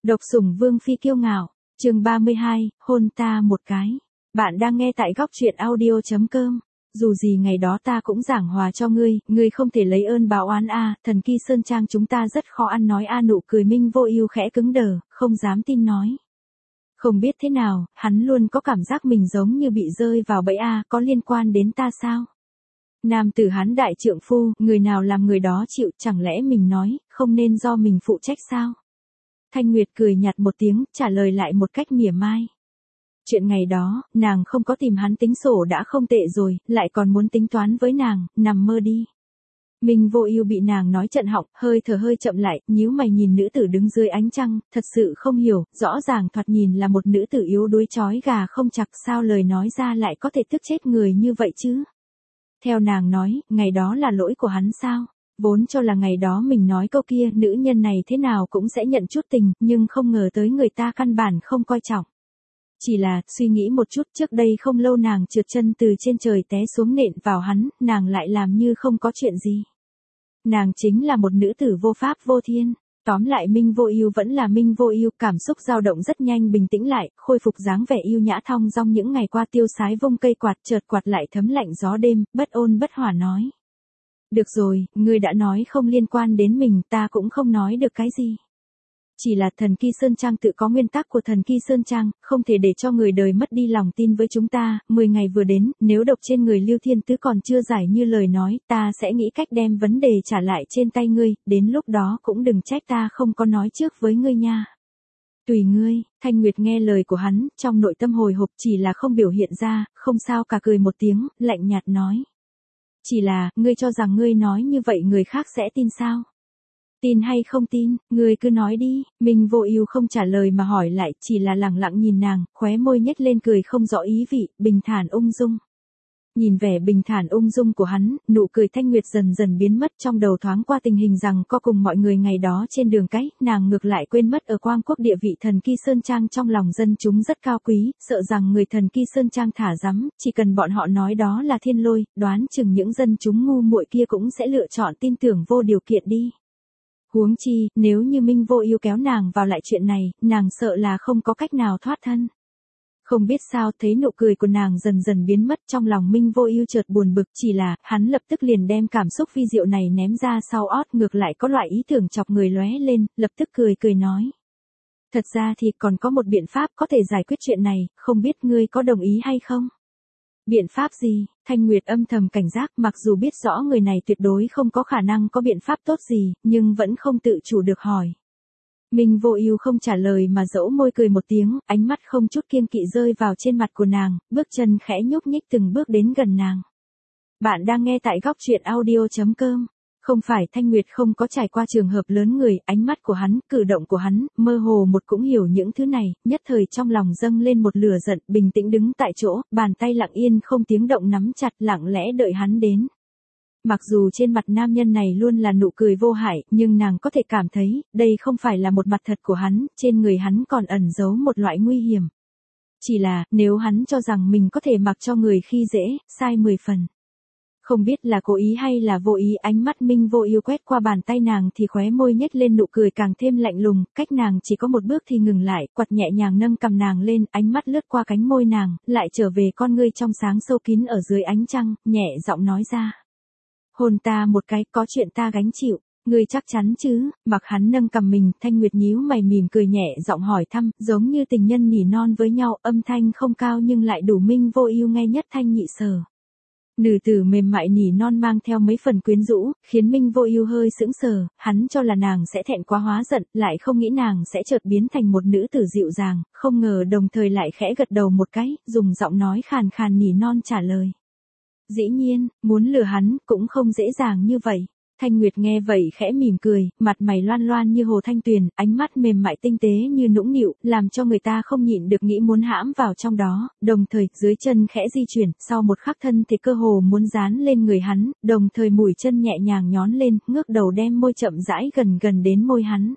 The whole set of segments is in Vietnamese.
Độc sủng vương phi kiêu ngạo, chương 32, hôn ta một cái. Bạn đang nghe tại góc truyện audio.com. Dù gì ngày đó ta cũng giảng hòa cho ngươi không thể lấy ơn báo oán a. Thần Kỳ Sơn Trang chúng ta rất khó ăn nói a. Nụ cười Minh Vô Ưu khẽ cứng đờ, không dám tin nói. Không biết thế nào, hắn luôn có cảm giác mình giống như bị rơi vào bẫy a. Có liên quan đến ta sao? Nam tử hắn đại trượng phu, người nào làm người đó chịu, chẳng lẽ mình nói, không nên do mình phụ trách sao? Thanh Nguyệt cười nhạt một tiếng, trả lời lại một cách mỉa mai. Chuyện ngày đó, nàng không có tìm hắn tính sổ đã không tệ rồi, lại còn muốn tính toán với nàng, nằm mơ đi. Minh Vô Ưu bị nàng nói chận họng, hơi thở hơi chậm lại, nhíu mày nhìn nữ tử đứng dưới ánh trăng, thật sự không hiểu, rõ ràng thoạt nhìn là một nữ tử yếu đuối chói gà không chặt, sao lời nói ra lại có thể tức chết người như vậy chứ? Theo nàng nói, ngày đó là lỗi của hắn sao? Vốn cho là ngày đó mình nói câu kia, nữ nhân này thế nào cũng sẽ nhận chút tình, nhưng không ngờ tới người ta căn bản không coi trọng. Chỉ là, suy nghĩ một chút, trước đây không lâu nàng trượt chân từ trên trời té xuống nện vào hắn, nàng lại làm như không có chuyện gì. Nàng chính là một nữ tử vô pháp vô thiên. Tóm lại Minh Vô Ưu vẫn là Minh Vô Ưu, cảm xúc dao động rất nhanh bình tĩnh lại, khôi phục dáng vẻ yêu nhã thong dong những ngày qua tiêu sái vung cây quạt, chợt quạt lại thấm lạnh gió đêm, bất ôn bất hòa nói. Được rồi, ngươi đã nói không liên quan đến mình, ta cũng không nói được cái gì. Chỉ là Thần Kỳ Sơn Trang tự có nguyên tắc của Thần Kỳ Sơn Trang, không thể để cho người đời mất đi lòng tin với chúng ta, 10 ngày vừa đến, nếu độc trên người Lưu Thiên Tứ còn chưa giải như lời nói, ta sẽ nghĩ cách đem vấn đề trả lại trên tay ngươi, đến lúc đó cũng đừng trách ta không có nói trước với ngươi nha. Tùy ngươi. Thanh Nguyệt nghe lời của hắn, trong nội tâm hồi hộp chỉ là không biểu hiện ra, không sao cả cười một tiếng, lạnh nhạt nói. Chỉ là, ngươi cho rằng ngươi nói như vậy người khác sẽ tin sao? Tin hay không tin, ngươi cứ nói đi. Minh Vô Ưu không trả lời mà hỏi lại, chỉ là lẳng lặng nhìn nàng, khóe môi nhếch lên cười không rõ ý vị, bình thản ung dung. Nhìn vẻ bình thản ung dung của hắn, nụ cười Thanh Nguyệt dần dần biến mất, trong đầu thoáng qua tình hình rằng có cùng mọi người ngày đó trên đường cái, nàng ngược lại quên mất ở Quang Quốc địa vị Thần Kỳ Sơn Trang trong lòng dân chúng rất cao quý, sợ rằng người Thần Kỳ Sơn Trang thả rắm, chỉ cần bọn họ nói đó là thiên lôi, đoán chừng những dân chúng ngu muội kia cũng sẽ lựa chọn tin tưởng vô điều kiện đi. Huống chi, nếu như Minh Vô Ưu kéo nàng vào lại chuyện này, nàng sợ là không có cách nào thoát thân. Không biết sao, thấy nụ cười của nàng dần dần biến mất, trong lòng Minh Vô Ưu chợt buồn bực, chỉ là, hắn lập tức liền đem cảm xúc vi diệu này ném ra sau ót, ngược lại có loại ý tưởng chọc người lóe lên, lập tức cười nói. Thật ra thì còn có một biện pháp có thể giải quyết chuyện này, không biết ngươi có đồng ý hay không? Biện pháp gì? Thanh Nguyệt âm thầm cảnh giác, mặc dù biết rõ người này tuyệt đối không có khả năng có biện pháp tốt gì, nhưng vẫn không tự chủ được hỏi. Minh Vô Ưu không trả lời mà dẫu môi cười một tiếng, ánh mắt không chút kiêng kỵ rơi vào trên mặt của nàng, bước chân khẽ nhúc nhích từng bước đến gần nàng. Bạn đang nghe tại góc truyện audio.com. Không phải Thanh Nguyệt không có trải qua trường hợp lớn người, ánh mắt của hắn, cử động của hắn, mơ hồ một cũng hiểu những thứ này, nhất thời trong lòng dâng lên một lửa giận, bình tĩnh đứng tại chỗ, bàn tay lặng yên không tiếng động nắm chặt, lặng lẽ đợi hắn đến. Mặc dù trên mặt nam nhân này luôn là nụ cười vô hại, nhưng nàng có thể cảm thấy, đây không phải là một mặt thật của hắn, trên người hắn còn ẩn giấu một loại nguy hiểm. Chỉ là, nếu hắn cho rằng mình có thể mặc cho người khi dễ, sai 10 phần. Không biết là cố ý hay là vô ý, ánh mắt Minh Vô Ưu quét qua bàn tay nàng thì khóe môi nhếch lên nụ cười càng thêm lạnh lùng, cách nàng chỉ có một bước thì ngừng lại, quạt nhẹ nhàng nâng cằm nàng lên, ánh mắt lướt qua cánh môi nàng, lại trở về con ngươi trong sáng sâu kín ở dưới ánh trăng, nhẹ giọng nói ra. Hôn ta một cái, có chuyện ta gánh chịu. Ngươi chắc chắn chứ? Mặc hắn nâng cằm mình, Thanh Nguyệt nhíu mày mỉm cười nhẹ giọng hỏi thăm, giống như tình nhân nỉ non với nhau, âm thanh không cao nhưng lại đủ Minh Vô Ưu nghe nhất thanh nhị sở. Nữ tử mềm mại nỉ non mang theo mấy phần quyến rũ, khiến Minh Vô Ưu hơi sững sờ, hắn cho là nàng sẽ thẹn quá hóa giận, lại không nghĩ nàng sẽ chợt biến thành một nữ tử dịu dàng, không ngờ đồng thời lại khẽ gật đầu một cái, dùng giọng nói khàn khàn nỉ non trả lời. Dĩ nhiên, muốn lừa hắn, cũng không dễ dàng như vậy. Thanh Nguyệt nghe vậy khẽ mỉm cười, mặt mày loan loan như hồ thanh tuyền, ánh mắt mềm mại tinh tế như nũng nịu, làm cho người ta không nhịn được nghĩ muốn hãm vào trong đó, đồng thời, dưới chân khẽ di chuyển, sau một khắc thân thì cơ hồ muốn dán lên người hắn, đồng thời mũi chân nhẹ nhàng nhón lên, ngước đầu đem môi chậm rãi gần đến môi hắn.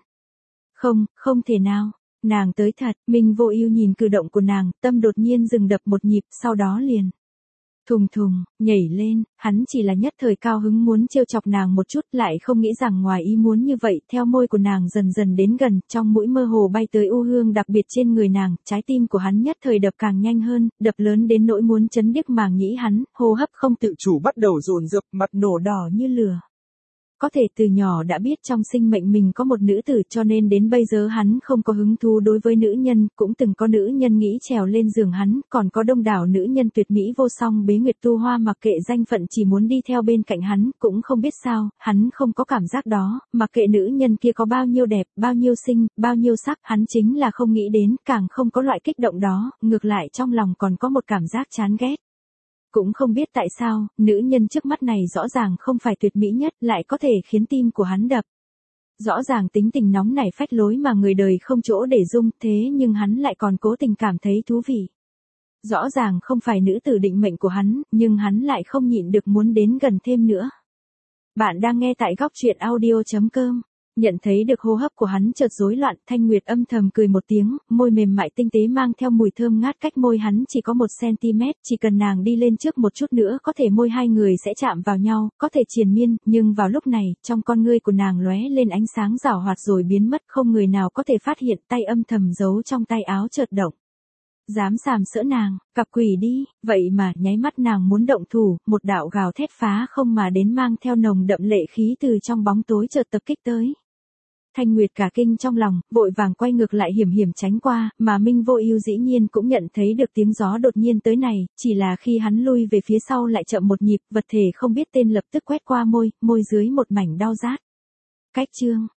Không thể nào. Nàng tới thật. Minh Vô Ưu nhìn cử động của nàng, tâm đột nhiên dừng đập một nhịp, sau đó liền Thùng thùng, nhảy lên, hắn chỉ là nhất thời cao hứng muốn trêu chọc nàng một chút, lại không nghĩ rằng ngoài ý muốn như vậy, theo môi của nàng dần dần đến gần, trong mũi mơ hồ bay tới u hương đặc biệt trên người nàng, trái tim của hắn nhất thời đập càng nhanh hơn, đập lớn đến nỗi muốn chấn điếc màng nhĩ hắn, hô hấp không tự chủ bắt đầu dồn dập, mặt nổ đỏ như lửa. Có thể từ nhỏ đã biết trong sinh mệnh mình có một nữ tử, cho nên đến bây giờ hắn không có hứng thú đối với nữ nhân, cũng từng có nữ nhân nghĩ trèo lên giường hắn, còn có đông đảo nữ nhân tuyệt mỹ vô song bế nguyệt tu hoa mặc kệ danh phận chỉ muốn đi theo bên cạnh hắn, cũng không biết sao, hắn không có cảm giác đó, mặc kệ nữ nhân kia có bao nhiêu đẹp, bao nhiêu xinh, bao nhiêu sắc, hắn chính là không nghĩ đến, càng không có loại kích động đó, ngược lại trong lòng còn có một cảm giác chán ghét. Cũng không biết tại sao, nữ nhân trước mắt này rõ ràng không phải tuyệt mỹ nhất, lại có thể khiến tim của hắn đập. Rõ ràng tính tình nóng nảy phách lối mà người đời không chỗ để dung, thế nhưng hắn lại còn cố tình cảm thấy thú vị. Rõ ràng không phải nữ tử định mệnh của hắn, nhưng hắn lại không nhịn được muốn đến gần thêm nữa. Bạn đang nghe tại góc truyện audio.com. Nhận thấy được hô hấp của hắn chợt rối loạn, Thanh Nguyệt âm thầm cười một tiếng, môi mềm mại tinh tế mang theo mùi thơm ngát cách môi hắn chỉ có 1cm, chỉ cần nàng đi lên trước một chút nữa có thể môi hai người sẽ chạm vào nhau, có thể triền miên, nhưng vào lúc này, trong con ngươi của nàng lóe lên ánh sáng rảo hoạt rồi biến mất, không người nào có thể phát hiện, tay âm thầm giấu trong tay áo chợt động. Dám sàm sỡ nàng, cặp quỷ đi, vậy mà nháy mắt nàng muốn động thủ, một đạo gào thét phá không mà đến mang theo nồng đậm lệ khí từ trong bóng tối chợt tập kích tới. Thanh Nguyệt cả kinh trong lòng, vội vàng quay ngược lại hiểm hiểm tránh qua, mà Minh Vô Ưu dĩ nhiên cũng nhận thấy được tiếng gió đột nhiên tới này, chỉ là khi hắn lui về phía sau lại chậm một nhịp, vật thể không biết tên lập tức quét qua môi dưới một mảnh đau rát. Cách chương